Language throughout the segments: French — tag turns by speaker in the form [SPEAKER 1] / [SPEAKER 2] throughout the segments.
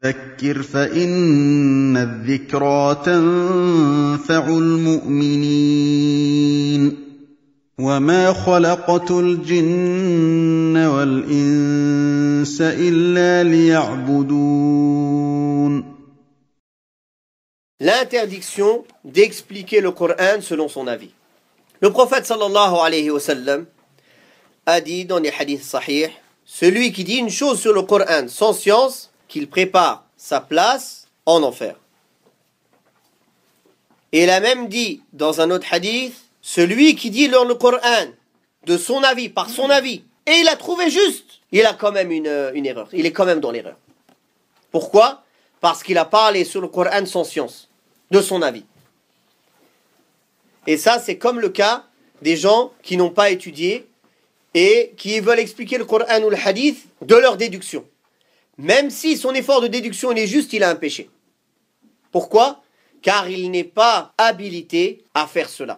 [SPEAKER 1] فذكر فإن الذكرى تنفع المؤمنين وما خلقت الجن والإنس إلا ليعبدون.
[SPEAKER 2] L'interdiction d'expliquer le Coran selon son avis. Le prophète sallallahu alayhi wa sallam a dit dans les hadiths sahih, celui qui dit une chose sur le Coran sans science, qu'il prépare sa place en enfer. Et il a même dit dans un autre hadith, celui qui dit dans le Coran de son avis, par son avis, et il a trouvé juste, il a quand même une erreur, il est quand même dans l'erreur. Pourquoi? Parce qu'il a parlé sur le Coran sans science, de son avis. Et ça, c'est comme le cas des gens qui n'ont pas étudié et qui veulent expliquer le Coran ou le hadith de leur déduction. Même si son effort de déduction il est juste, il a un péché. Pourquoi? Car il n'est pas habilité à faire cela.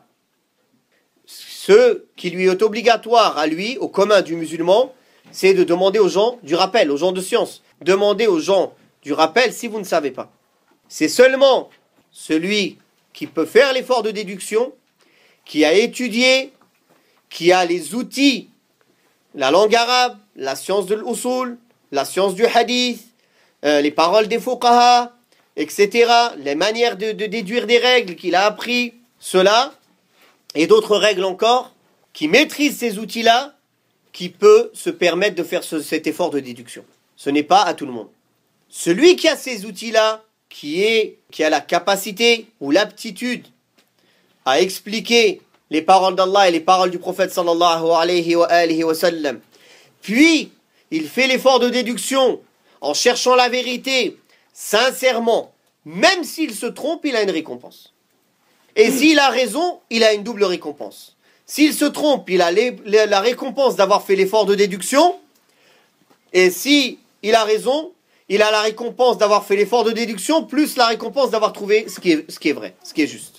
[SPEAKER 2] Ce qui lui est obligatoire à lui, au commun du musulman, c'est de demander aux gens du rappel, aux gens de science. Demandez aux gens du rappel si vous ne savez pas. C'est seulement celui qui peut faire l'effort de déduction, qui a étudié, qui a les outils, la langue arabe, la science de l'usul, la science du hadith, les paroles des fuqaha, etc., les manières de déduire des règles qu'il a appris, cela, et d'autres règles encore, qui maîtrise ces outils-là, qui peut se permettre de faire cet effort de déduction. Ce n'est pas à tout le monde. Celui qui a ces outils-là, qui a la capacité ou l'aptitude à expliquer les paroles d'Allah et les paroles du prophète sallallahu alayhi wa sallam, puis il fait l'effort de déduction en cherchant la vérité sincèrement, même s'il se trompe, il a une récompense. Et s'il a raison, il a une double récompense. S'il se trompe, il a la récompense d'avoir fait l'effort de déduction, et si il a raison, il a la récompense d'avoir fait l'effort de déduction, plus la récompense d'avoir trouvé ce qui est vrai, ce qui est juste.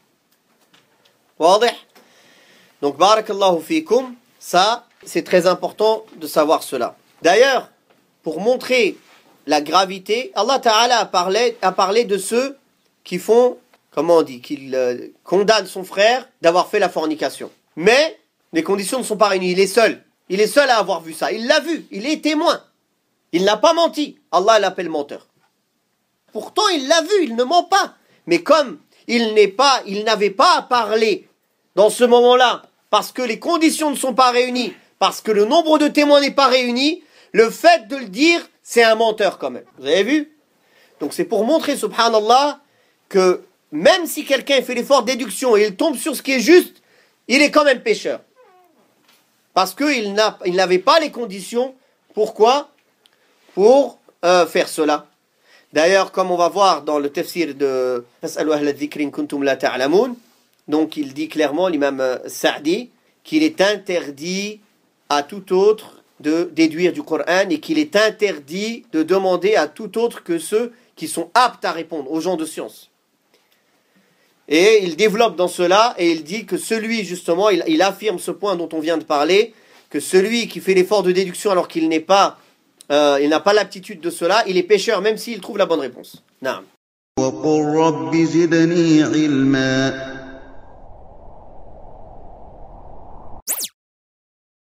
[SPEAKER 2] Donc, barakallahu fikum, ça, c'est très important de savoir cela. D'ailleurs, pour montrer la gravité, Allah Ta'ala a parlé de ceux qui font, comment on dit, qui condamnent son frère d'avoir fait la fornication. Mais les conditions ne sont pas réunies, il est seul. Il est seul à avoir vu ça. Il l'a vu, il est témoin. Il n'a pas menti. Allah l'appelle menteur. Pourtant, il l'a vu, il ne ment pas. Mais comme il n'avait pas à parler dans ce moment-là, parce que les conditions ne sont pas réunies, parce que le nombre de témoins n'est pas réuni, le fait de le dire, c'est un menteur quand même. Vous avez vu? Donc c'est pour montrer, subhanallah, que même si quelqu'un fait l'effort de déduction et il tombe sur ce qui est juste, il est quand même pécheur. Parce qu'il n'avait pas les conditions. Pourquoi? Pour faire cela. D'ailleurs, comme on va voir dans le tafsir de Fas'alu ahla dhikri in kuntum la ta'lamun, donc il dit clairement, l'imam Sa'di, qu'il est interdit à tout autre de déduire du Coran et qu'il est interdit de demander à tout autre que ceux qui sont aptes à répondre, aux gens de science. Et il développe dans cela et il dit que celui, justement, il affirme ce point dont on vient de parler, que celui qui fait l'effort de déduction alors qu'il n'a pas l'aptitude de cela, il est pécheur même s'il trouve la bonne réponse. Naam.
[SPEAKER 1] وَقُلْ رَبِّ زِدْنِي عِلْمًا